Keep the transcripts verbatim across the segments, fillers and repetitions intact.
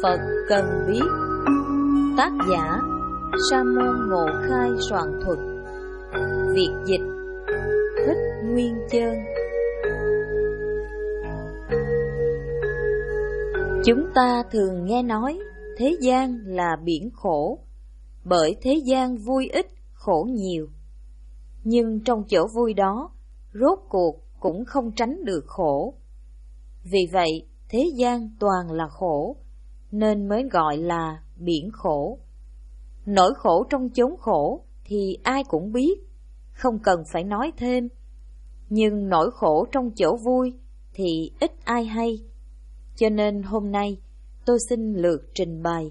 Phật cần biết. Tác giả Sa môn Ngộ Khai soạn thuật. Việt dịch Thích Nguyên Chơn. Chúng ta thường nghe nói thế gian là biển khổ, bởi thế gian vui ít, khổ nhiều. Nhưng trong chỗ vui đó, rốt cuộc cũng không tránh được khổ. Vì vậy, thế gian toàn là khổ, nên mới gọi là biển khổ. Nỗi khổ trong chốn khổ thì ai cũng biết, không cần phải nói thêm. Nhưng nỗi khổ trong chỗ vui thì ít ai hay. Cho nên hôm nay tôi xin lược trình bày.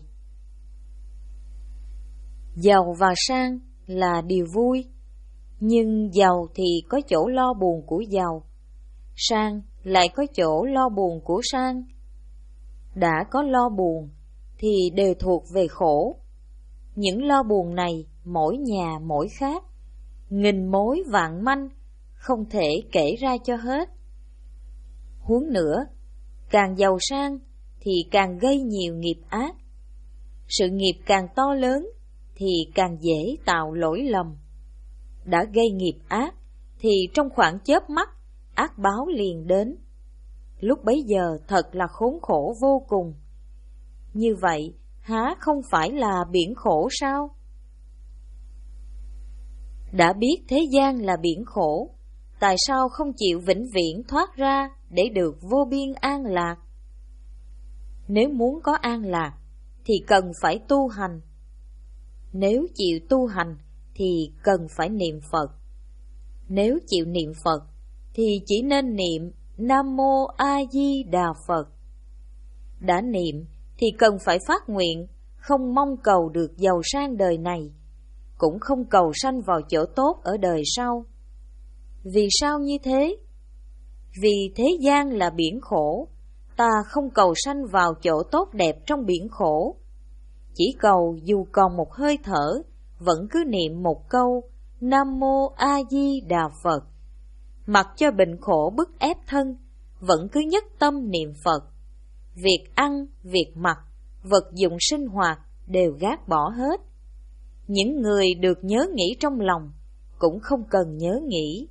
Giàu và sang là điều vui, nhưng giàu thì có chỗ lo buồn của giàu, sang lại có chỗ lo buồn của sang. Đã có lo buồn thì đều thuộc về khổ. Những lo buồn này mỗi nhà mỗi khác, nghìn mối vạn manh, không thể kể ra cho hết. Huống nữa, càng giàu sang thì càng gây nhiều nghiệp ác. Sự nghiệp càng to lớn thì càng dễ tạo lỗi lầm. Đã gây nghiệp ác thì trong khoảng chớp mắt ác báo liền đến. Lúc bấy giờ thật là khốn khổ vô cùng. Như vậy há không phải là biển khổ sao? Đã biết thế gian là biển khổ, tại sao không chịu vĩnh viễn thoát ra để được vô biên an lạc? Nếu muốn có an lạc thì cần phải tu hành. Nếu chịu tu hành thì cần phải niệm Phật. Nếu chịu niệm Phật thì chỉ nên niệm Nam Mô A Di Đà Phật. Đã niệm thì cần phải phát nguyện, không mong cầu được giàu sang đời này, cũng không cầu sanh vào chỗ tốt ở đời sau. Vì sao như thế? Vì thế gian là biển khổ, ta không cầu sanh vào chỗ tốt đẹp trong biển khổ. Chỉ cầu dù còn một hơi thở, vẫn cứ niệm một câu Nam Mô A Di Đà Phật. Mặc cho bệnh khổ bức ép thân, vẫn cứ nhất tâm niệm Phật. Việc ăn, việc mặc, vật dụng sinh hoạt đều gác bỏ hết. Những người được nhớ nghĩ trong lòng cũng không cần nhớ nghĩ.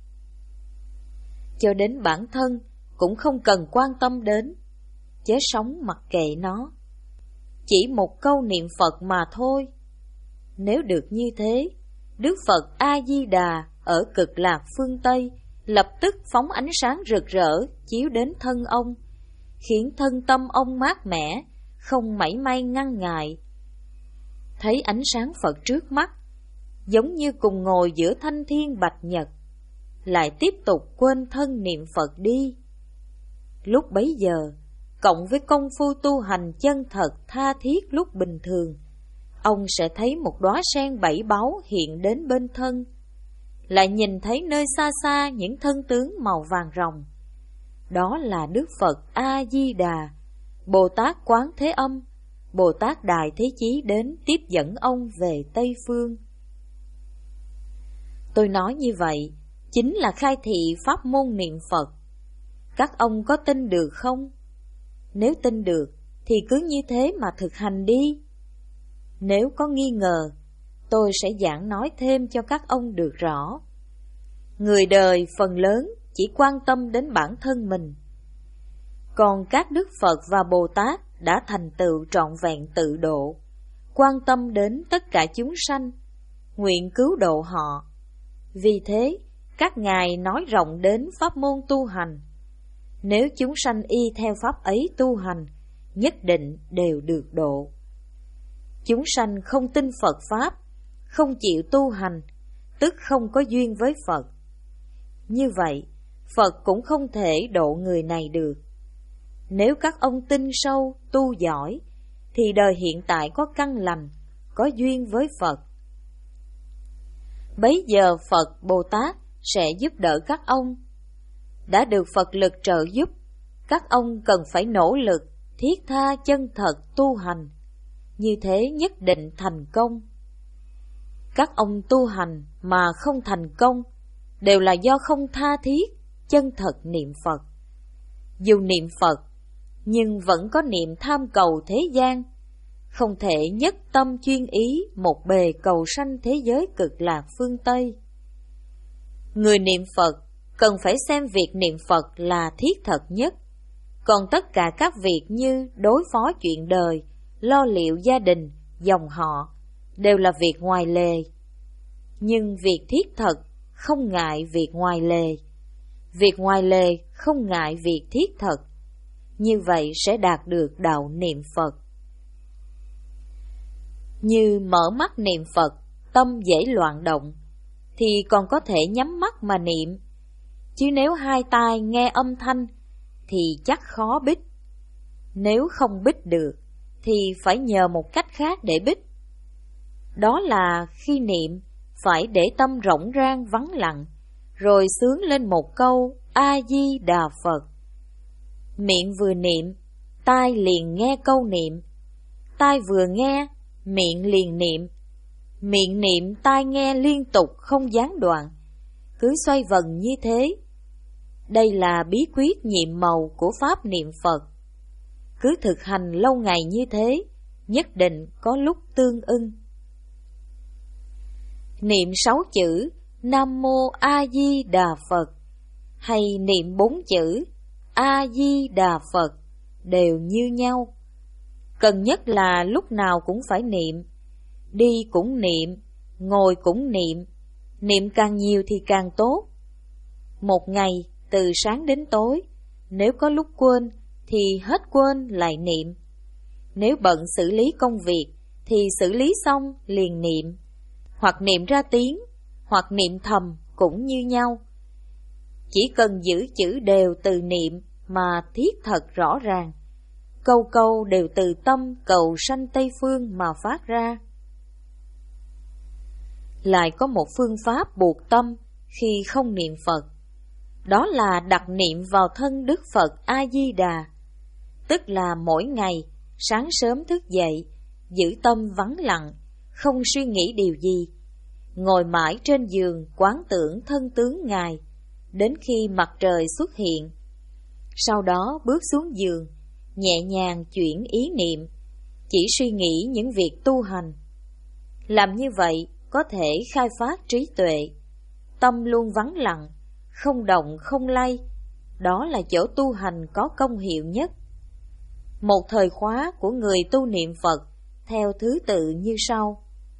Cho đến bản thân cũng không cần quan tâm đến, chớ sống mặc kệ nó. Chỉ một câu niệm Phật mà thôi. Nếu được như thế, Đức Phật A-di-đà ở cực lạc phương Tây lập tức phóng ánh sáng rực rỡ chiếu đến thân ông, khiến thân tâm ông mát mẻ, không mảy may ngăn ngại. Thấy ánh sáng Phật trước mắt, giống như cùng ngồi giữa thanh thiên bạch nhật, lại tiếp tục quên thân niệm Phật đi. Lúc bấy giờ, cộng với công phu tu hành chân thật tha thiết lúc bình thường, ông sẽ thấy một đóa sen bảy báu hiện đến bên thân, lại nhìn thấy nơi xa xa những thân tướng màu vàng ròng. Đó là Đức Phật A-di-đà, Bồ Tát Quán Thế Âm, Bồ Tát Đại Thế Chí đến tiếp dẫn ông về Tây Phương. Tôi nói như vậy chính là khai thị pháp môn niệm Phật. Các ông có tin được không? Nếu tin được thì cứ như thế mà thực hành đi. Nếu có nghi ngờ, tôi sẽ giảng nói thêm cho các ông được rõ. Người đời phần lớn chỉ quan tâm đến bản thân mình, còn các Đức Phật và Bồ Tát đã thành tựu trọn vẹn tự độ, quan tâm đến tất cả chúng sanh, nguyện cứu độ họ. Vì thế, các ngài nói rộng đến pháp môn tu hành. Nếu chúng sanh y theo pháp ấy tu hành, nhất định đều được độ. Chúng sanh không tin Phật Pháp, không chịu tu hành, tức không có duyên với Phật. Như vậy, Phật cũng không thể độ người này được. Nếu các ông tin sâu, tu giỏi, thì đời hiện tại có căn lành, có duyên với Phật. Bấy giờ Phật, Bồ Tát sẽ giúp đỡ các ông. Đã được Phật lực trợ giúp, các ông cần phải nỗ lực, thiết tha chân thật tu hành. Như thế nhất định thành công. Các ông tu hành mà không thành công đều là do không tha thiết, chân thật niệm Phật. Dù niệm Phật, nhưng vẫn có niệm tham cầu thế gian, không thể nhất tâm chuyên ý một bề cầu sanh thế giới cực lạc phương Tây. Người niệm Phật cần phải xem việc niệm Phật là thiết thật nhất, còn tất cả các việc như đối phó chuyện đời, lo liệu gia đình, dòng họ đều là việc ngoài lề. Nhưng việc thiết thật không ngại việc ngoài lề, việc ngoài lề không ngại việc thiết thật, như vậy sẽ đạt được đạo niệm Phật. Như mở mắt niệm Phật, tâm dễ loạn động, thì còn có thể nhắm mắt mà niệm, chứ nếu hai tai nghe âm thanh thì chắc khó bích. Nếu không bích được thì phải nhờ một cách khác để bích. Đó là khi niệm phải để tâm rỗng rang vắng lặng, rồi xướng lên một câu A-di-đà Phật. Miệng vừa niệm, tai liền nghe câu niệm, tai vừa nghe, miệng liền niệm, miệng niệm tai nghe liên tục không gián đoạn, cứ xoay vần như thế. Đây là bí quyết nhiệm màu của pháp niệm Phật. Cứ thực hành lâu ngày như thế, nhất định có lúc tương ưng. Niệm sáu chữ Nam Mô A Di Đà Phật hay niệm bốn chữ A Di Đà Phật đều như nhau. Cần nhất là lúc nào cũng phải niệm, đi cũng niệm, ngồi cũng niệm, niệm càng nhiều thì càng tốt. Một ngày từ sáng đến tối, nếu có lúc quên thì hết quên lại niệm. Nếu bận xử lý công việc thì xử lý xong liền niệm, hoặc niệm ra tiếng, hoặc niệm thầm cũng như nhau. Chỉ cần giữ chữ đều từ niệm mà thiết thật rõ ràng, câu câu đều từ tâm cầu sanh Tây Phương mà phát ra. Lại có một phương pháp buộc tâm khi không niệm Phật, đó là đặt niệm vào thân Đức Phật A-di-đà, tức là mỗi ngày sáng sớm thức dậy, giữ tâm vắng lặng, không suy nghĩ điều gì, ngồi mãi trên giường quán tưởng thân tướng Ngài, đến khi mặt trời xuất hiện. Sau đó bước xuống giường, nhẹ nhàng chuyển ý niệm, chỉ suy nghĩ những việc tu hành. Làm như vậy có thể khai phát trí tuệ, tâm luôn vắng lặng, không động không lay, đó là chỗ tu hành có công hiệu nhất. Một thời khóa của người tu niệm Phật theo thứ tự như sau: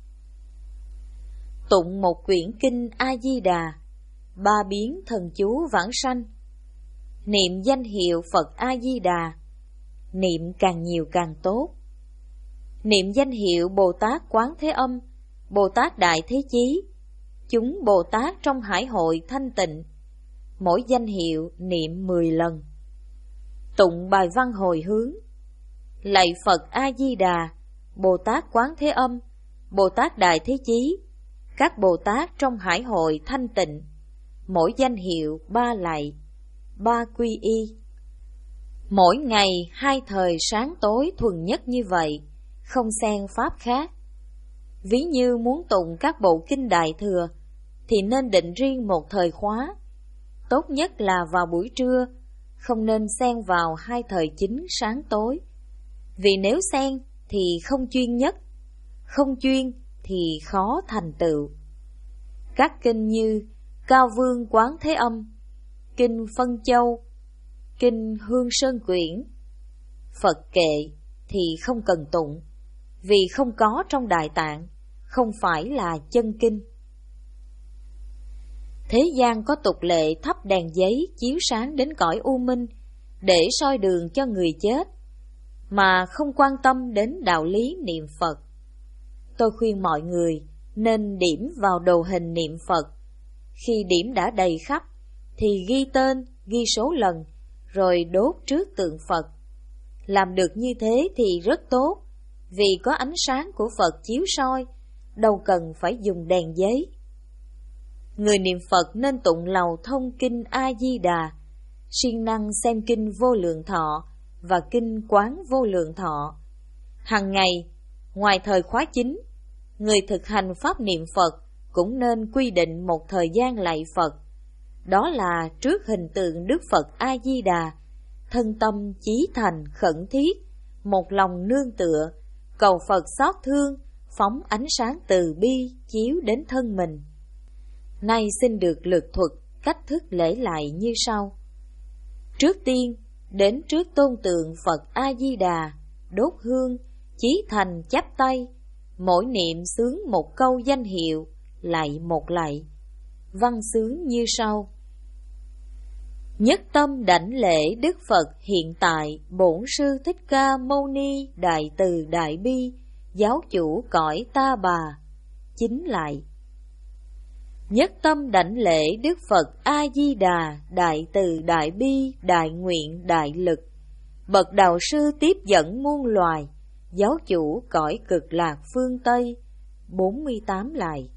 tụng một quyển kinh A-di-đà, ba biến thần chú vãng sanh, niệm danh hiệu Phật A-di-đà, niệm càng nhiều càng tốt. Niệm danh hiệu Bồ Tát Quán Thế Âm, Bồ Tát Đại Thế Chí, chúng Bồ Tát trong hải hội thanh tịnh, mỗi danh hiệu niệm mười lần. Tụng bài văn hồi hướng: lạy Phật A-di-đà, Bồ Tát Quán Thế Âm, Bồ Tát Đại Thế Chí, các Bồ Tát trong hải hội thanh tịnh, mỗi danh hiệu ba lạy, ba quy y. Mỗi ngày hai thời sáng tối thuần nhất như vậy, không xen pháp khác. Ví như muốn tụng các bộ kinh Đại Thừa thì nên định riêng một thời khóa, tốt nhất là vào buổi trưa, không nên xen vào hai thời chính sáng tối. Vì nếu xen thì không chuyên nhất, không chuyên thì khó thành tựu. Các kinh như Cao Vương Quán Thế Âm, kinh Phân Châu, kinh Hương Sơn Quyển, Phật Kệ thì không cần tụng, vì không có trong Đại Tạng, không phải là chân kinh. Thế gian có tục lệ thắp đèn giấy chiếu sáng đến cõi u minh để soi đường cho người chết, mà không quan tâm đến đạo lý niệm Phật. Tôi khuyên mọi người nên điểm vào đồ hình niệm Phật. Khi điểm đã đầy khắp thì ghi tên, ghi số lần, rồi đốt trước tượng Phật. Làm được như thế thì rất tốt, vì có ánh sáng của Phật chiếu soi, đâu cần phải dùng đèn giấy. Người niệm Phật nên tụng lầu thông kinh A-di-đà, siêng năng xem kinh Vô Lượng Thọ và kinh Quán Vô Lượng Thọ. Hằng ngày, ngoài thời khóa chính, người thực hành pháp niệm Phật cũng nên quy định một thời gian lạy Phật. Đó là trước hình tượng Đức Phật A-di-đà thân tâm chí thành khẩn thiết, một lòng nương tựa, cầu Phật xót thương, phóng ánh sáng từ bi chiếu đến thân mình. Nay xin được lược thuật cách thức lễ lại như sau. Trước tiên, đến trước tôn tượng Phật A-di-đà, đốt hương, chí thành chắp tay, mỗi niệm xướng một câu danh hiệu, lạy một lạy. Văn xướng như sau. Nhất tâm đảnh lễ Đức Phật hiện tại, Bổn Sư Thích Ca Mâu Ni, Đại Từ Đại Bi, Giáo chủ cõi Ta Bà. Chính lại. Nhất tâm đảnh lễ Đức Phật A-di-đà, Đại Từ Đại Bi, Đại Nguyện Đại Lực, bậc đạo sư tiếp dẫn muôn loài, Giáo chủ cõi Cực Lạc phương Tây. Bốn mươi tám lại.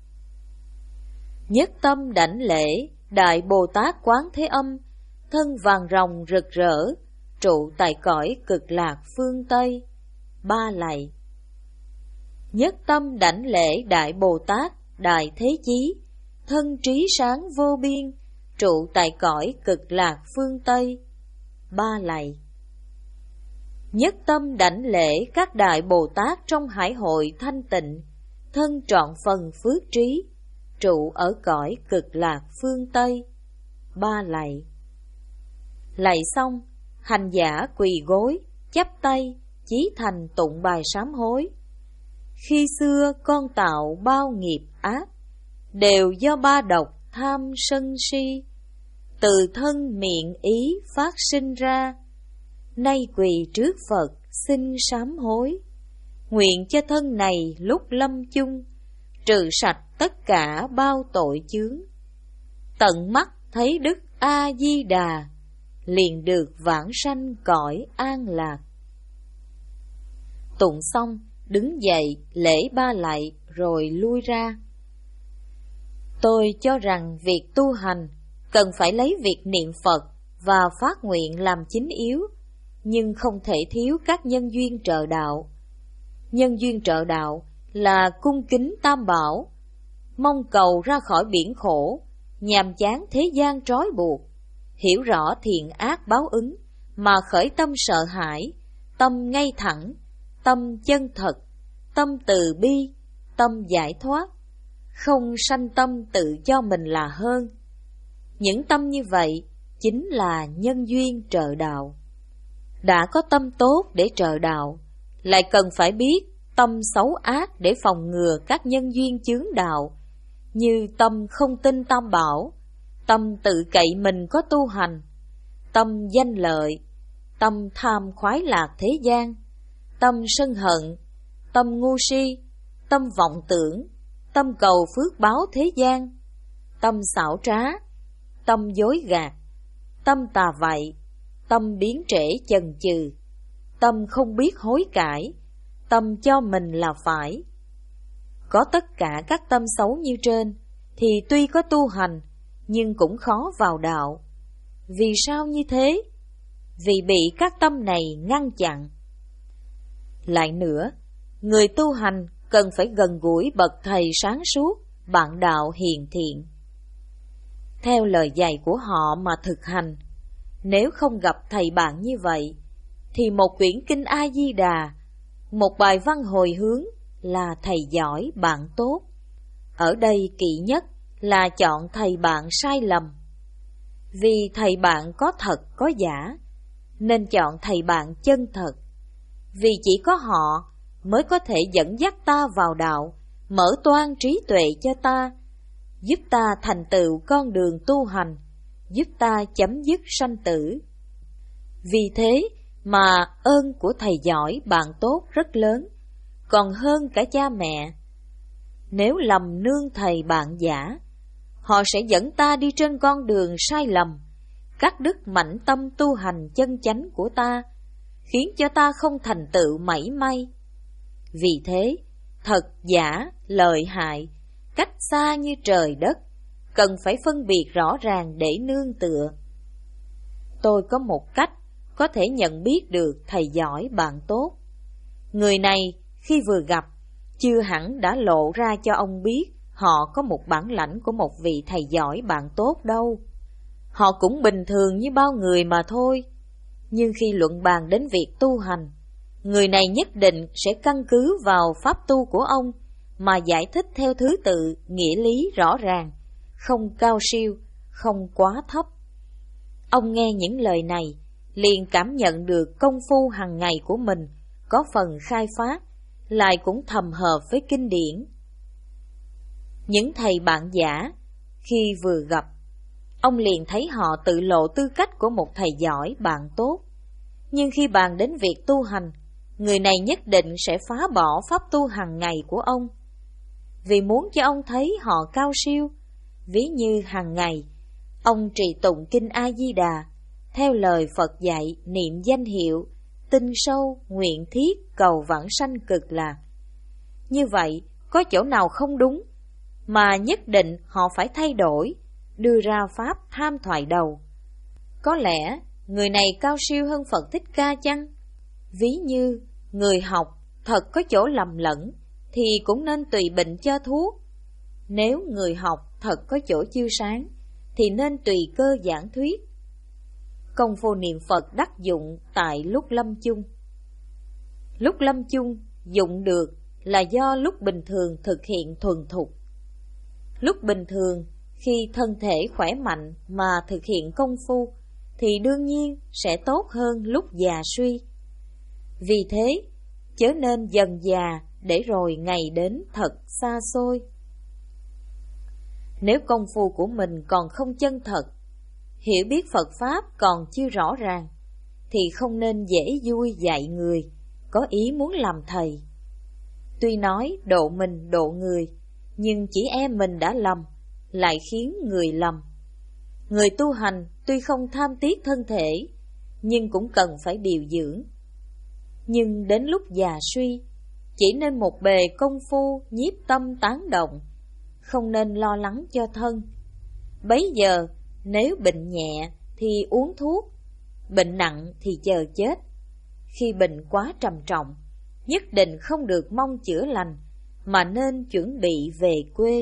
Nhất tâm đảnh lễ Đại Bồ Tát Quán Thế Âm, thân vàng rồng rực rỡ, trụ tại cõi Cực Lạc phương Tây. Ba lạy. Nhất tâm đảnh lễ Đại Bồ Tát Đại Thế Chí, thân trí sáng vô biên, trụ tại cõi Cực Lạc phương Tây. Ba lạy. Nhất tâm đảnh lễ các Đại Bồ Tát trong hải hội thanh tịnh, thân trọn phần phước trí, trụ ở cõi Cực Lạc phương Tây. Ba lạy. Lạy xong, hành giả quỳ gối, chắp tay, chí thành tụng bài sám hối. Khi xưa con tạo bao nghiệp ác, đều do ba độc tham sân si, từ thân miệng ý phát sinh ra. Nay quỳ trước Phật xin sám hối, nguyện cho thân này lúc lâm chung, trừ sạch tất cả bao tội chướng. Tận mắt thấy Đức A-di-đà, liền được vãng sanh cõi an lạc. Tụng xong, đứng dậy lễ ba lạy rồi lui ra. Tôi cho rằng việc tu hành cần phải lấy việc niệm Phật và phát nguyện làm chính yếu, nhưng không thể thiếu các nhân duyên trợ đạo. Nhân duyên trợ đạo là cung kính Tam Bảo, mong cầu ra khỏi biển khổ, nhàm chán thế gian trói buộc, hiểu rõ thiện ác báo ứng mà khởi tâm sợ hãi, tâm ngay thẳng, tâm chân thật, tâm từ bi, tâm giải thoát, không sanh tâm tự cho mình là hơn. Những tâm như vậy chính là nhân duyên trợ đạo. Đã có tâm tốt để trợ đạo, lại cần phải biết tâm xấu ác để phòng ngừa các nhân duyên chướng đạo, như tâm không tin Tam Bảo, tâm tự cậy mình có tu hành, tâm danh lợi, tâm tham khoái lạc thế gian, tâm sân hận, tâm ngu si, tâm vọng tưởng, tâm cầu phước báo thế gian, tâm xảo trá, tâm dối gạt, tâm tà vậy, tâm biến trễ chần chừ, tâm không biết hối cải, tâm cho mình là phải. Có tất cả các tâm xấu như trên, thì tuy có tu hành, nhưng cũng khó vào đạo. Vì sao như thế? Vì bị các tâm này ngăn chặn. Lại nữa, người tu hành cần phải gần gũi bậc thầy sáng suốt, bạn đạo hiền thiện. Theo lời dạy của họ mà thực hành, nếu không gặp thầy bạn như vậy, thì một quyển kinh A-di-đà, một bài văn hồi hướng là thầy giỏi bạn tốt. Ở đây kỵ nhất là chọn thầy bạn sai lầm. Vì thầy bạn có thật có giả, nên chọn thầy bạn chân thật. Vì chỉ có họ mới có thể dẫn dắt ta vào đạo, mở toang trí tuệ cho ta, giúp ta thành tựu con đường tu hành, giúp ta chấm dứt sanh tử. Vì thế mà ơn của thầy giỏi bạn tốt rất lớn, còn hơn cả cha mẹ. Nếu lầm nương thầy bạn giả, họ sẽ dẫn ta đi trên con đường sai lầm, cắt đứt mảnh tâm tu hành chân chánh của ta, khiến cho ta không thành tựu mảy may. Vì thế, thật giả, lợi hại, cách xa như trời đất, cần phải phân biệt rõ ràng để nương tựa. Tôi có một cách có thể nhận biết được thầy giỏi bạn tốt. Người này khi vừa gặp, chưa hẳn đã lộ ra cho ông biết họ có một bản lãnh của một vị thầy giỏi bạn tốt đâu. Họ cũng bình thường như bao người mà thôi. Nhưng khi luận bàn đến việc tu hành, người này nhất định sẽ căn cứ vào pháp tu của ông mà giải thích theo thứ tự nghĩa lý rõ ràng, không cao siêu, không quá thấp. Ông nghe những lời này, liền cảm nhận được công phu hàng ngày của mình có phần khai phát, lại cũng thầm hợp với kinh điển. Những thầy bạn giả, khi vừa gặp, ông liền thấy họ tự lộ tư cách của một thầy giỏi, bạn tốt. Nhưng khi bàn đến việc tu hành, người này nhất định sẽ phá bỏ pháp tu hàng ngày của ông. Vì muốn cho ông thấy họ cao siêu, ví như hàng ngày, ông trì tụng kinh A-di-đà, theo lời Phật dạy niệm danh hiệu, tinh sâu, nguyện thiết, cầu vãng sanh cực lạc. Như vậy, có chỗ nào không đúng, mà nhất định họ phải thay đổi, đưa ra pháp tham thoại đầu. Có lẽ người này cao siêu hơn Phật Thích Ca chăng? Ví như người học thật có chỗ lầm lẫn, thì cũng nên tùy bệnh cho thuốc. Nếu người học thật có chỗ chiếu sáng, thì nên tùy cơ giảng thuyết. Công phu niệm Phật đắc dụng tại lúc lâm chung. Lúc lâm chung dụng được là do lúc bình thường thực hiện thuần thục. Lúc bình thường, khi thân thể khỏe mạnh mà thực hiện công phu, thì đương nhiên sẽ tốt hơn lúc già suy. Vì thế, chớ nên dần già để rồi ngày đến thật xa xôi. Nếu công phu của mình còn không chân thật, hiểu biết Phật Pháp còn chưa rõ ràng, thì không nên dễ vui dạy người có ý muốn làm thầy. Tuy nói độ mình độ người, nhưng chỉ e mình đã lầm, lại khiến người lầm. Người tu hành tuy không tham tiếc thân thể, nhưng cũng cần phải điều dưỡng. Nhưng đến lúc già suy, chỉ nên một bề công phu nhiếp tâm tán động, không nên lo lắng cho thân. Bấy giờ, nếu bệnh nhẹ thì uống thuốc, bệnh nặng thì chờ chết. Khi bệnh quá trầm trọng, nhất định không được mong chữa lành, mà nên chuẩn bị về quê.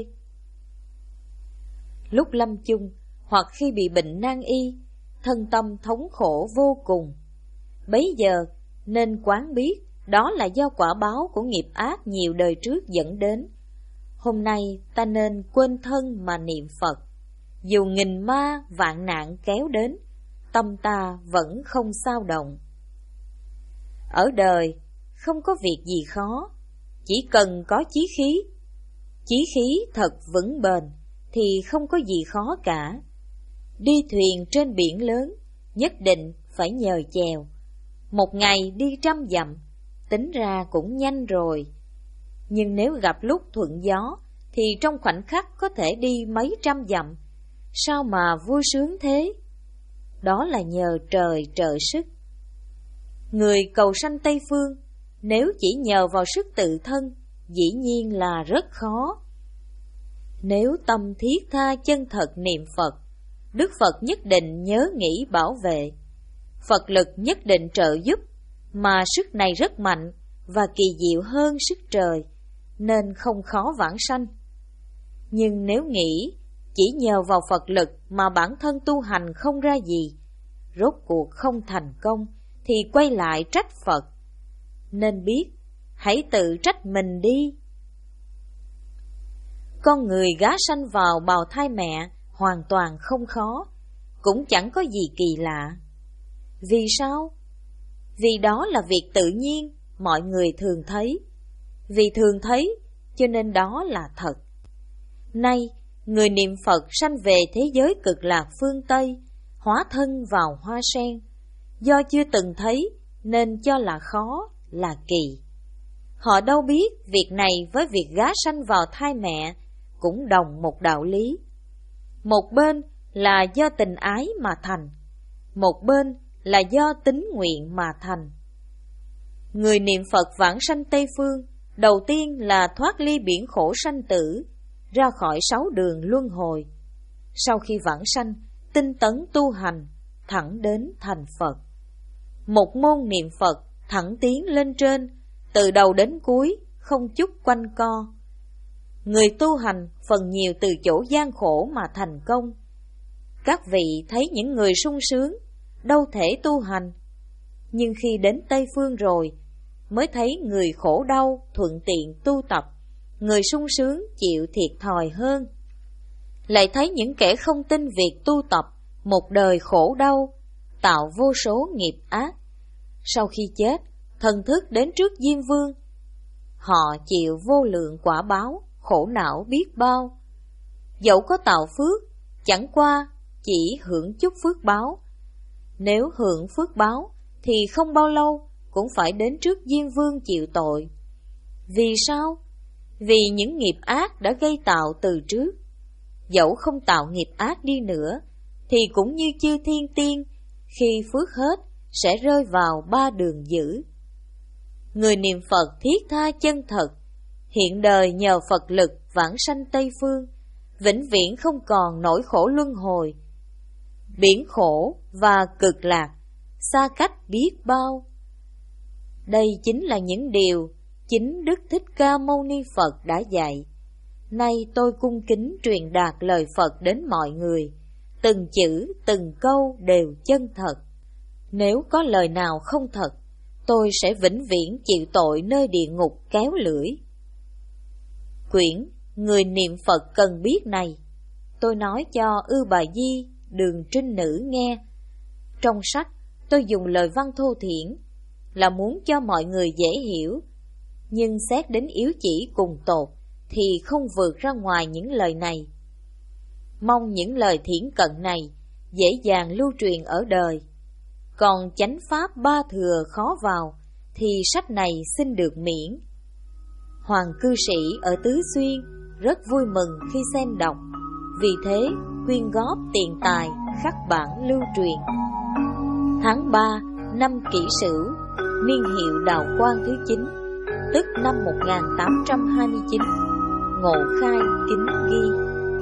Lúc lâm chung, hoặc khi bị bệnh nan y, thân tâm thống khổ vô cùng, bấy giờ nên quán biết đó là do quả báo của nghiệp ác nhiều đời trước dẫn đến. Hôm nay ta nên quên thân mà niệm Phật. Dù nghìn ma vạn nạn kéo đến, tâm ta vẫn không xao động. Ở đời không có việc gì khó, chỉ cần có chí khí. Chí khí thật vững bền thì không có gì khó cả. Đi thuyền trên biển lớn, nhất định phải nhờ chèo. Một ngày đi trăm dặm, tính ra cũng nhanh rồi. Nhưng nếu gặp lúc thuận gió, thì trong khoảnh khắc có thể đi mấy trăm dặm. Sao mà vui sướng thế? Đó là nhờ trời trợ sức. Người cầu sanh Tây Phương, nếu chỉ nhờ vào sức tự thân, dĩ nhiên là rất khó. Nếu tâm thiết tha chân thật niệm Phật, Đức Phật nhất định nhớ nghĩ bảo vệ. Phật lực nhất định trợ giúp, mà sức này rất mạnh và kỳ diệu hơn sức trời, nên không khó vãng sanh. Nhưng nếu nghĩ chỉ nhờ vào Phật lực mà bản thân tu hành không ra gì, rốt cuộc không thành công, thì quay lại trách Phật. Nên biết, hãy tự trách mình đi. Con người gá sanh vào bào thai mẹ hoàn toàn không khó, cũng chẳng có gì kỳ lạ. Vì sao? Vì đó là việc tự nhiên, mọi người thường thấy. Vì thường thấy, cho nên đó là thật. Nay, người niệm Phật sanh về thế giới cực lạc phương Tây, hóa thân vào hoa sen. Do chưa từng thấy, nên cho là khó, là kỳ. Họ đâu biết việc này với việc gá sanh vào thai mẹ cũng đồng một đạo lý. Một bên là do tình ái mà thành, một bên là do tín nguyện mà thành. Người niệm Phật vãng sanh Tây Phương, đầu tiên là thoát ly biển khổ sanh tử, ra khỏi sáu đường luân hồi. Sau khi vãng sanh, tinh tấn tu hành, thẳng đến thành Phật. Một môn niệm Phật thẳng tiến lên trên, từ đầu đến cuối, không chút quanh co. Người tu hành phần nhiều từ chỗ gian khổ mà thành công. Các vị thấy những người sung sướng, đâu thể tu hành, Nhưng khi đến Tây Phương rồi, mới thấy người khổ đau thuận tiện tu tập, người sung sướng chịu thiệt thòi hơn. Lại thấy những kẻ không tin việc tu tập, một đời khổ đau, tạo vô số nghiệp ác. Sau khi chết, thần thức đến trước Diêm Vương, họ chịu vô lượng quả báo, khổ não biết bao. Dẫu có tạo phước, chẳng qua chỉ hưởng chút phước báo. Nếu hưởng phước báo, thì không bao lâu cũng phải đến trước Diêm Vương chịu tội. Vì sao? Vì những nghiệp ác đã gây tạo từ trước. Dẫu không tạo nghiệp ác đi nữa, thì cũng như chư thiên tiên, khi phước hết sẽ rơi vào ba đường dữ. Người niệm Phật thiết tha chân thật, hiện đời nhờ Phật lực vãng sanh Tây Phương, vĩnh viễn không còn nỗi khổ luân hồi. Biển khổ và cực lạc, xa cách biết bao. Đây chính là những điều chính Đức Thích Ca Mâu Ni Phật đã dạy. Nay tôi cung kính truyền đạt lời Phật đến mọi người, từng chữ, từng câu đều chân thật. Nếu có lời nào không thật, tôi sẽ vĩnh viễn chịu tội nơi địa ngục kéo lưỡi. Quyển Người niệm Phật cần biết này, tôi nói cho Ưu Bà Di, Đường Trinh Nữ nghe. Trong sách, tôi dùng lời văn thô thiển, là muốn cho mọi người dễ hiểu, nhưng xét đến yếu chỉ cùng tột, thì không vượt ra ngoài những lời này. Mong những lời thiển cận này dễ dàng lưu truyền ở đời. Còn chánh pháp ba thừa khó vào, thì sách này xin được miễn. Hoàng cư sĩ ở Tứ Xuyên rất vui mừng khi xem đọc, vì thế quyên góp tiền tài khắc bản lưu truyền. Tháng ba năm Kỷ Sửu, niên hiệu Đạo Quang thứ chín, tức năm một nghìn tám trăm hai mươi chín, Ngộ Khai kính ghi.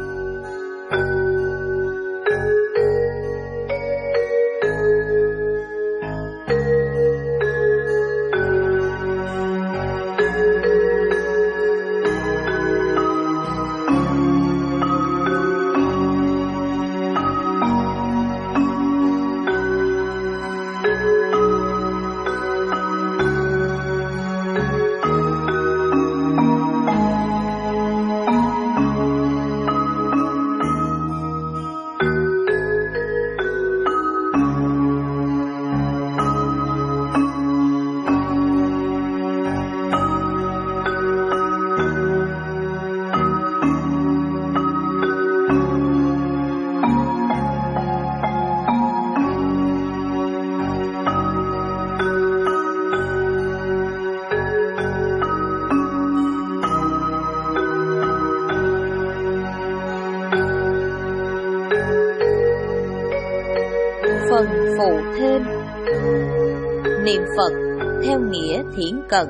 Phần phụ thêm. Niệm Phật theo nghĩa thiển cận.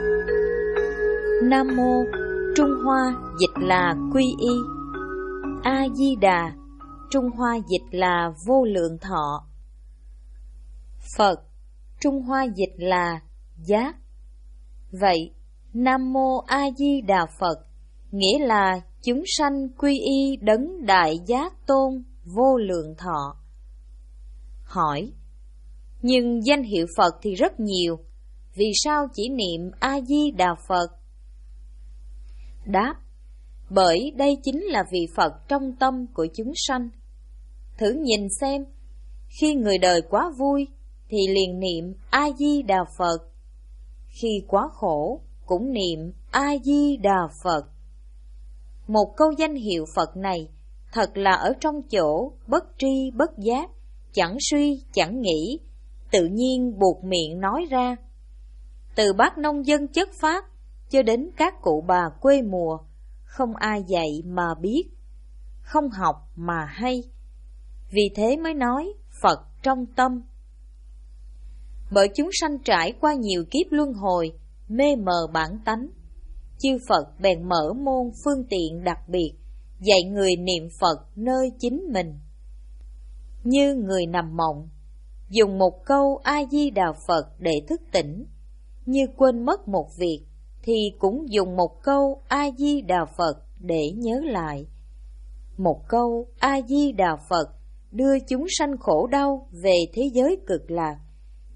Nam mô Trung Hoa dịch là quy y. A Di Đà Trung Hoa dịch là vô lượng thọ. Phật Trung Hoa dịch là giác. Vậy Nam mô A Di Đà Phật nghĩa là chúng sanh quy y đấng đại giác tôn vô lượng thọ. Hỏi: nhưng danh hiệu Phật thì rất nhiều, vì sao chỉ niệm A Di Đà Phật? Đáp: bởi đây chính là vị Phật trong tâm của chúng sanh. Thử nhìn xem, khi người đời quá vui thì liền niệm A Di Đà Phật, khi quá khổ cũng niệm A Di Đà Phật. Một câu danh hiệu Phật này thật là ở trong chỗ bất tri bất giác, chẳng suy chẳng nghĩ, tự nhiên buộc miệng nói ra. Từ bác nông dân chất phác cho đến các cụ bà quê mùa, không ai dạy mà biết, không học mà hay. Vì thế mới nói Phật trong tâm. Bởi chúng sanh trải qua nhiều kiếp luân hồi, mê mờ bản tánh, chư Phật bèn mở môn phương tiện đặc biệt, dạy người niệm Phật nơi chính mình. Như người nằm mộng, dùng một câu A Di Đà Phật để thức tỉnh. Như quên mất một việc, thì cũng dùng một câu A Di Đà Phật để nhớ lại. Một câu A Di Đà Phật đưa chúng sanh khổ đau về thế giới cực lạc,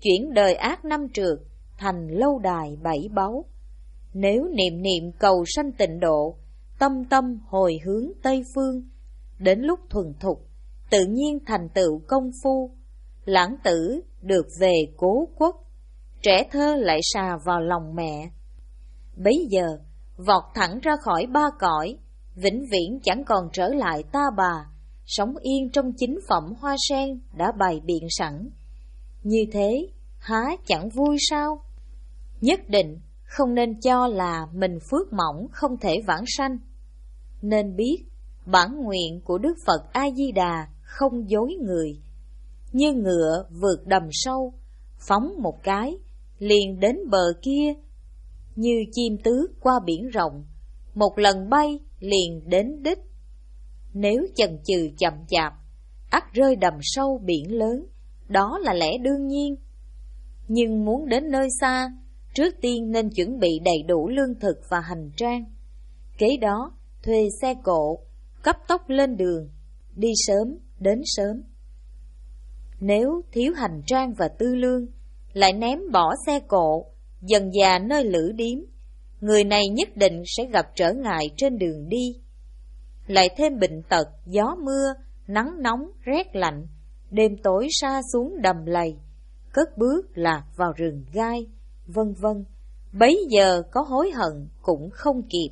chuyển đời ác năm trượt thành lâu đài bảy báu. Nếu niệm niệm cầu sanh tịnh độ, tâm tâm hồi hướng Tây phương, đến lúc thuần thục, tự nhiên thành tựu công phu, lãng tử được về cố quốc, trẻ thơ lại xà vào lòng mẹ. Bấy giờ, vọt thẳng ra khỏi ba cõi, vĩnh viễn chẳng còn trở lại ta bà, sống yên trong chính phẩm hoa sen đã bày biện sẵn. Như thế, há chẳng vui sao? Nhất định không nên cho là mình phước mỏng không thể vãng sanh. Nên biết, bản nguyện của Đức Phật A-di-đà không dối người. Như ngựa vượt đầm sâu, phóng một cái, liền đến bờ kia. Như chim tước qua biển rộng, một lần bay liền đến đích. Nếu chần chừ chậm chạp, ắt rơi đầm sâu biển lớn, đó là lẽ đương nhiên. Nhưng muốn đến nơi xa, trước tiên nên chuẩn bị đầy đủ lương thực và hành trang. Kế đó, thuê xe cộ, cấp tốc lên đường, đi sớm, đến sớm. Nếu thiếu hành trang và tư lương, lại ném bỏ xe cộ, dần dà nơi lữ điếm, người này nhất định sẽ gặp trở ngại trên đường đi. Lại thêm bệnh tật, gió mưa, nắng nóng, rét lạnh, đêm tối sa xuống đầm lầy, cất bước lạc vào rừng gai, vân vân. Bấy giờ có hối hận cũng không kịp.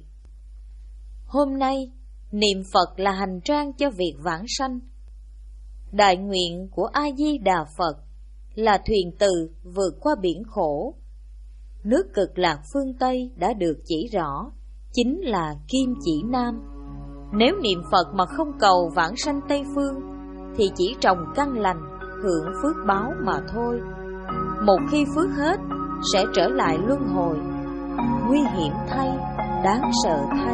Hôm nay, niệm Phật là hành trang cho việc vãng sanh. Đại nguyện của A-di-đà Phật là thuyền từ vượt qua biển khổ. Nước Cực Lạc phương Tây đã được chỉ rõ, chính là Kim Chỉ Nam. Nếu niệm Phật mà không cầu vãng sanh Tây phương, thì chỉ trồng căn lành, hưởng phước báo mà thôi. Một khi phước hết, sẽ trở lại luân hồi. Nguy hiểm thay, đáng sợ thay.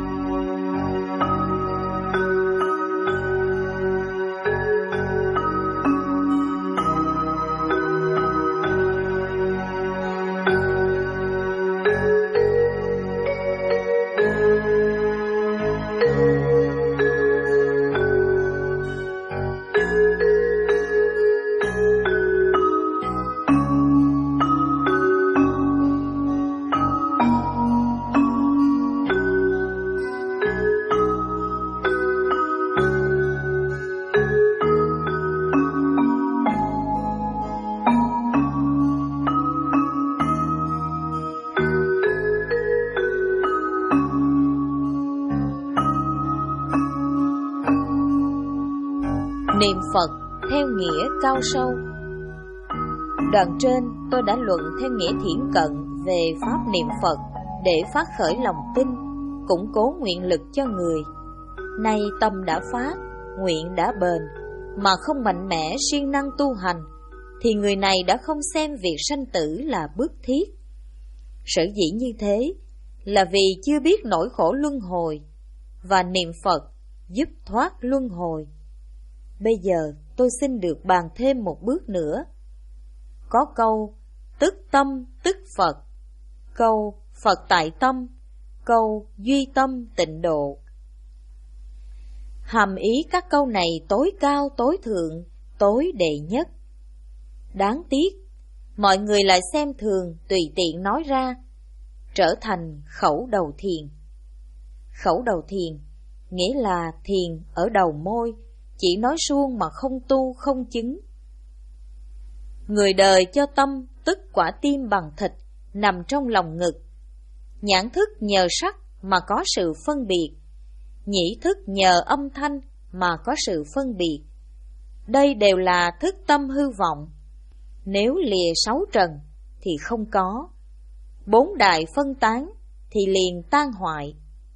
Niệm Phật theo nghĩa cao sâu. Đoạn trên tôi đã luận theo nghĩa thiển cận về pháp niệm Phật để phát khởi lòng tin, củng cố nguyện lực cho người. Nay tâm đã phát, nguyện đã bền, mà không mạnh mẽ siêng năng tu hành, thì người này đã không xem việc sanh tử là bức thiết. Sở dĩ như thế là vì chưa biết nỗi khổ luân hồi, và niệm Phật giúp thoát luân hồi. Bây giờ tôi xin được bàn thêm một bước nữa. Có câu tức tâm tức Phật, câu Phật tại tâm, câu duy tâm tịnh độ. Hàm ý các câu này tối cao tối thượng, tối đệ nhất. Đáng tiếc, mọi người lại xem thường, tùy tiện nói ra, trở thành khẩu đầu thiền. Khẩu đầu thiền nghĩa là thiền ở đầu môi, chỉ nói suông mà không tu không chứng. Người đời cho tâm tức quả tim bằng thịt nằm trong lòng ngực. Nhãn thức nhờ sắc mà có sự phân biệt, nhĩ thức nhờ âm thanh mà có sự phân biệt. Đây đều là thức tâm hư vọng. Nếu lìa sáu trần thì không có, bốn đại phân tán thì liền tan hoại.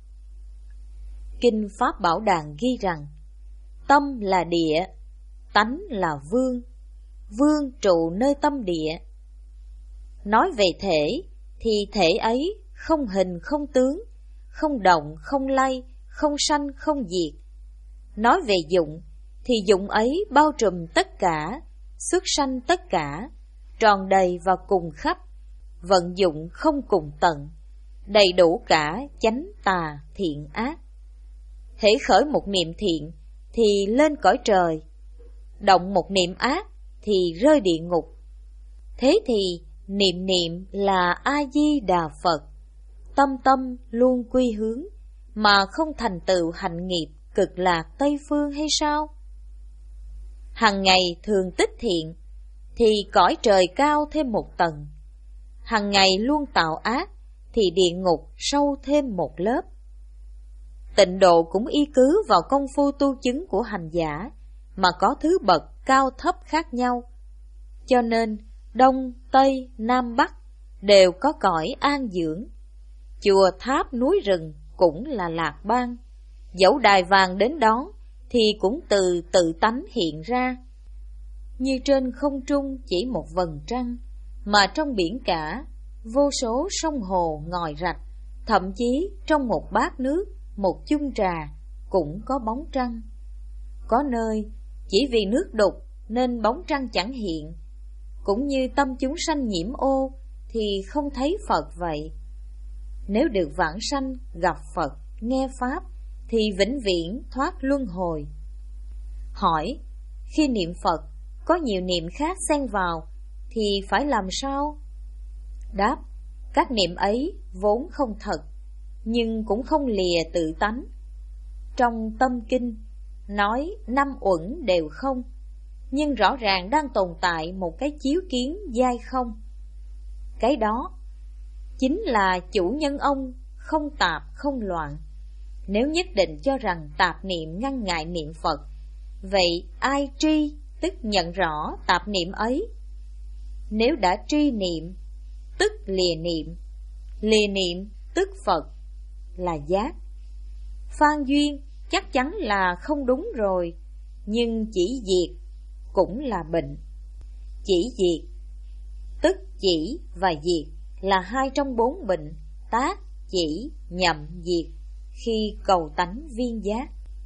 Kinh Pháp Bảo Đàn ghi rằng, tâm là địa, tánh là vương, vương trụ nơi tâm địa. Nói về thể thì thể ấy không hình không tướng, không động không lay, không sanh không diệt. Nói về dụng thì dụng ấy bao trùm tất cả, xuất sanh tất cả, tròn đầy và cùng khắp, vận dụng không cùng tận, đầy đủ cả chánh tà thiện ác. Hễ khởi một niệm thiện thì lên cõi trời, động một niệm ác thì rơi địa ngục. Thế thì niệm niệm là A-di-đà Phật, tâm tâm luôn quy hướng, mà không thành tựu hạnh nghiệp cực lạc Tây Phương hay sao? Hằng ngày thường tích thiện, thì cõi trời cao thêm một tầng. Hằng ngày luôn tạo ác, thì địa ngục sâu thêm một lớp. Tịnh độ cũng y cứ vào công phu tu chứng của hành giả, mà có thứ bậc cao thấp khác nhau. Cho nên, Đông, Tây, Nam, Bắc đều có cõi an dưỡng. Chùa tháp núi rừng cũng là lạc bang. Dẫu đài vàng đến đón, thì cũng từ tự tánh hiện ra. Như trên không trung chỉ một vầng trăng, mà trong biển cả, vô số sông hồ ngòi rạch, thậm chí trong một bát nước, một chung trà, cũng có bóng trăng. Có nơi, chỉ vì nước đục nên bóng trăng chẳng hiện, cũng như tâm chúng sanh nhiễm ô, thì không thấy Phật vậy. Nếu được vãng sanh, gặp Phật, nghe Pháp, thì vĩnh viễn thoát luân hồi. Hỏi, khi niệm Phật, có nhiều niệm khác xen vào, thì phải làm sao? Đáp, các niệm ấy vốn không thật, nhưng cũng không lìa tự tánh. Trong Tâm Kinh, nói năm uẩn đều không, nhưng rõ ràng đang tồn tại một cái chiếu kiến dai không. Cái đó chính là chủ nhân ông, không tạp không loạn. Nếu nhất định cho rằng tạp niệm ngăn ngại niệm Phật, vậy ai tri tức nhận rõ tạp niệm ấy? Nếu đã tri niệm, tức lìa niệm, lìa niệm tức Phật, là giác. Phan duyên chắc chắn là không đúng rồi, nhưng chỉ diệt cũng là bệnh. Chỉ diệt, tức chỉ và diệt là hai trong bốn bệnh tác, chỉ, nhậm, diệt khi cầu tánh viên giác.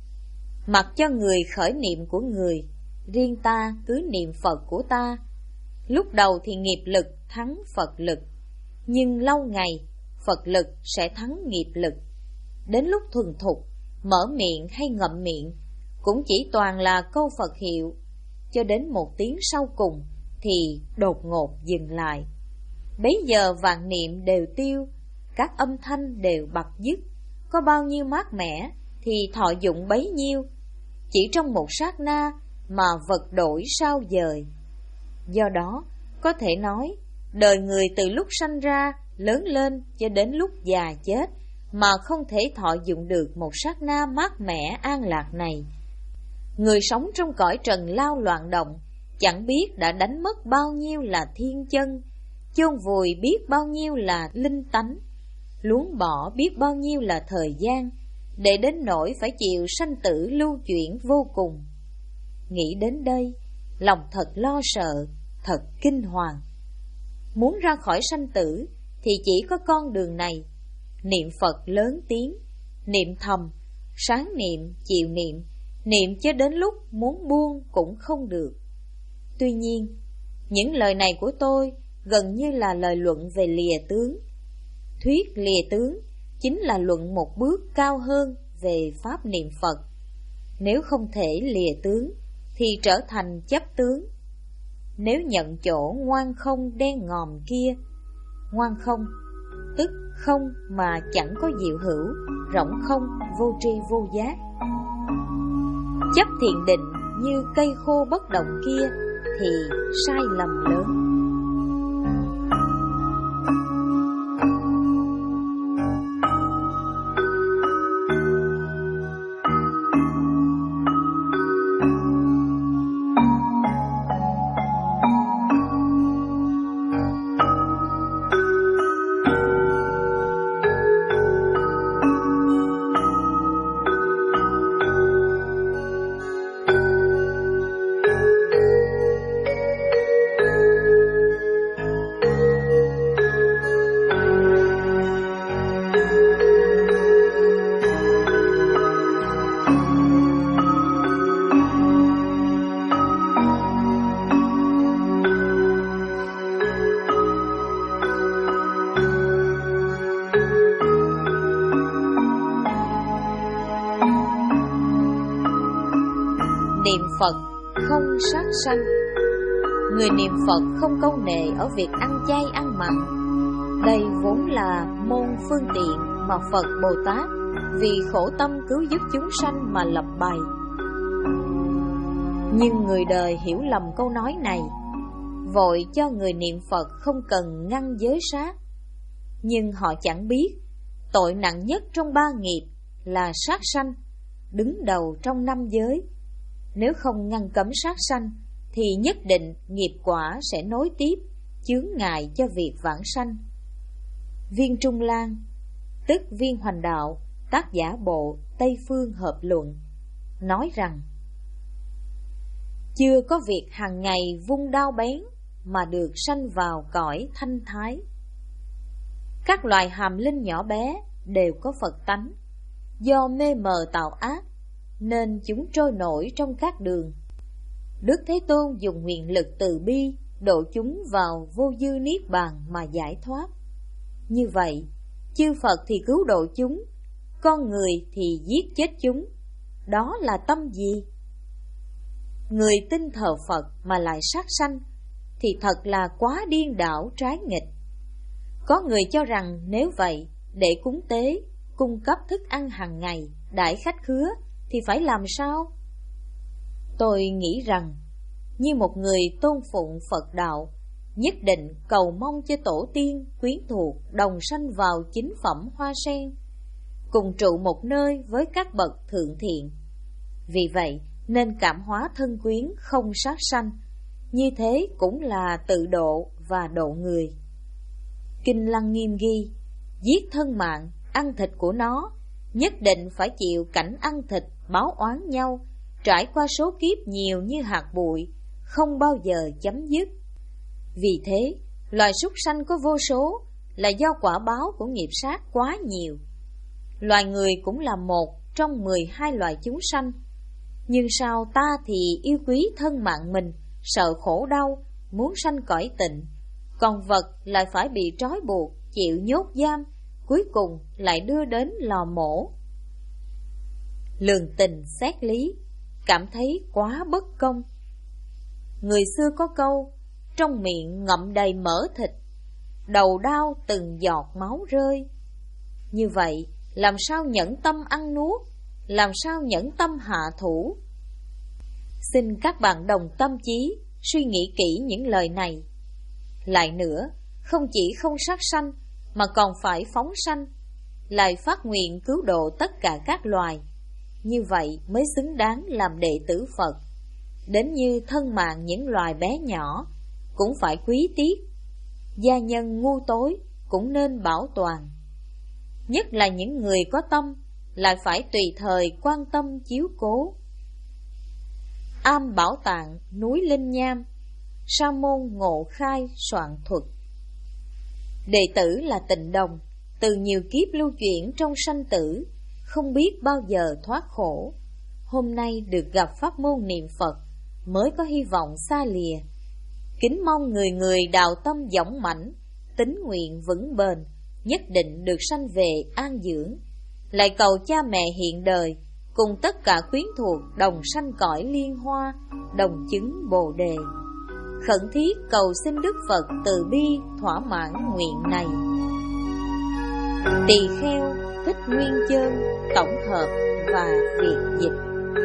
Mặc cho người khởi niệm của người, riêng ta cứ niệm Phật của ta. Lúc đầu thì nghiệp lực thắng Phật lực, nhưng lâu ngày Phật lực sẽ thắng nghiệp lực. Đến lúc thuần thục, mở miệng hay ngậm miệng cũng chỉ toàn là câu Phật hiệu, cho đến một tiếng sau cùng thì đột ngột dừng lại. Bấy giờ vạn niệm đều tiêu, các âm thanh đều bặt dứt. Có bao nhiêu mát mẻ thì thọ dụng bấy nhiêu, chỉ trong một sát na mà vật đổi sao dời. Do đó, có thể nói, đời người từ lúc sanh ra, lớn lên cho đến lúc già chết, mà không thể thọ dụng được một sát na mát mẻ an lạc này. Người sống trong cõi trần lao loạn động, chẳng biết đã đánh mất bao nhiêu là thiên chân, chôn vùi biết bao nhiêu là linh tánh, luống bỏ biết bao nhiêu là thời gian, để đến nỗi phải chịu sanh tử lưu chuyển vô cùng. Nghĩ đến đây, lòng thật lo sợ, thật kinh hoàng. Muốn ra khỏi sanh tử thì chỉ có con đường này: niệm Phật lớn tiếng, niệm thầm, sáng niệm, chiều niệm, niệm cho đến lúc muốn buông cũng không được. Tuy nhiên, những lời này của tôi gần như là lời luận về lìa tướng. Thuyết lìa tướng chính là luận một bước cao hơn về pháp niệm Phật. Nếu không thể lìa tướng thì trở thành chấp tướng. Nếu nhận chỗ ngoan không đen ngòm kia, ngoan không tức không mà chẳng có diệu hữu, rỗng không vô tri vô giác. Chấp thiền định như cây khô bất động kia thì sai lầm lớn. Niệm Phật không sát sanh. Người niệm Phật không câu nệ ở việc ăn chay ăn mặn. Đây vốn là môn phương tiện mà Phật Bồ Tát vì khổ tâm cứu giúp chúng sanh mà lập bày. Nhưng người đời hiểu lầm câu nói này, vội cho người niệm Phật không cần ngăn giới sát. Nhưng họ chẳng biết tội nặng nhất trong ba nghiệp là sát sanh, đứng đầu trong năm giới. Nếu không ngăn cấm sát sanh thì nhất định nghiệp quả sẽ nối tiếp, chướng ngại cho việc vãng sanh. Viên Trung Lan, tức Viên Hoành Đạo, tác giả bộ Tây Phương Hợp Luận, nói rằng: chưa có việc hàng ngày vung đao bén mà được sanh vào cõi thanh thái. Các loài hàm linh nhỏ bé đều có Phật tánh, do mê mờ tạo ác nên chúng trôi nổi trong các đường. Đức Thế Tôn dùng nguyện lực từ bi độ chúng vào vô dư niết bàn mà giải thoát. Như vậy, chư Phật thì cứu độ chúng, con người thì giết chết chúng. Đó là tâm gì? Người tin thờ Phật mà lại sát sanh thì thật là quá điên đảo trái nghịch. Có người cho rằng nếu vậy, để cúng tế, cung cấp thức ăn hàng ngày, đãi khách khứa thì phải làm sao? Tôi nghĩ rằng, như một người tôn phụng Phật đạo, nhất định cầu mong cho tổ tiên, quyến thuộc đồng sanh vào chính phẩm hoa sen, cùng trụ một nơi với các bậc thượng thiện. Vì vậy nên cảm hóa thân quyến không sát sanh, như thế cũng là tự độ và độ người. Kinh Lăng Nghiêm ghi, giết thân mạng, ăn thịt của nó, nhất định phải chịu cảnh ăn thịt báo oán nhau, trải qua số kiếp nhiều như hạt bụi, không bao giờ chấm dứt. Vì thế, loài súc sanh có vô số là do quả báo của nghiệp sát quá nhiều. Loài người cũng là một trong mười hai loài chúng sanh. Nhưng sao ta thì yêu quý thân mạng mình, sợ khổ đau, muốn sanh cõi tịnh, còn vật lại phải bị trói buộc, chịu nhốt giam, cuối cùng lại đưa đến lò mổ. Lường tình xét lý, cảm thấy quá bất công. Người xưa có câu, trong miệng ngậm đầy mỡ thịt, đầu đau từng giọt máu rơi. Như vậy, làm sao nhẫn tâm ăn nuốt, làm sao nhẫn tâm hạ thủ? Xin các bạn đồng tâm trí, suy nghĩ kỹ những lời này. Lại nữa, không chỉ không sát sanh, mà còn phải phóng sanh, lại phát nguyện cứu độ tất cả các loài. Như vậy mới xứng đáng làm đệ tử Phật. Đến như thân mạng những loài bé nhỏ cũng phải quý tiếc, gia nhân ngu tối cũng nên bảo toàn. Nhất là những người có tâm, lại phải tùy thời quan tâm chiếu cố. Am Bảo Tạng, núi Linh Nham, Sa môn Ngộ Khai soạn thuật. Đệ tử là Tịnh Đồng, từ nhiều kiếp lưu chuyển trong sanh tử, không biết bao giờ thoát khổ. Hôm nay được gặp pháp môn niệm Phật, mới có hy vọng xa lìa. Kính mong người người đạo tâm dõng mãnh, tín nguyện vững bền, nhất định được sanh về an dưỡng. Lại cầu cha mẹ hiện đời, cùng tất cả quyến thuộc đồng sanh cõi liên hoa, đồng chứng Bồ Đề. Khẩn thiết cầu xin Đức Phật từ bi thỏa mãn nguyện này. Tỳ Kheo Thích Nguyên Chơn tổng hợp và việt dịch.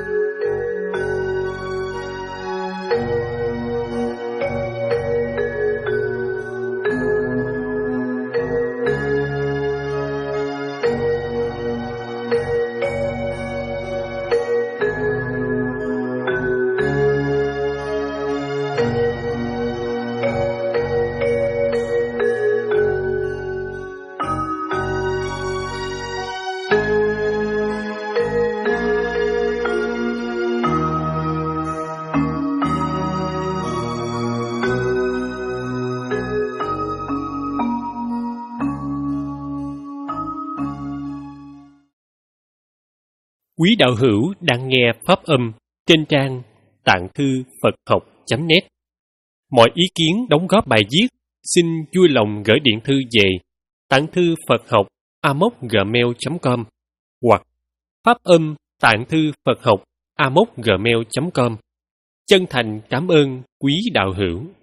Quý đạo hữu đang nghe pháp âm trên trang tạng thư Phật học chấm net. Mọi ý kiến đóng góp bài viết xin vui lòng gửi điện thư về tạng thư Phật học a m o c gmail chấm com hoặc pháp âm tạng thư Phật học a m o c gmail chấm com. Chân thành cảm ơn quý đạo hữu.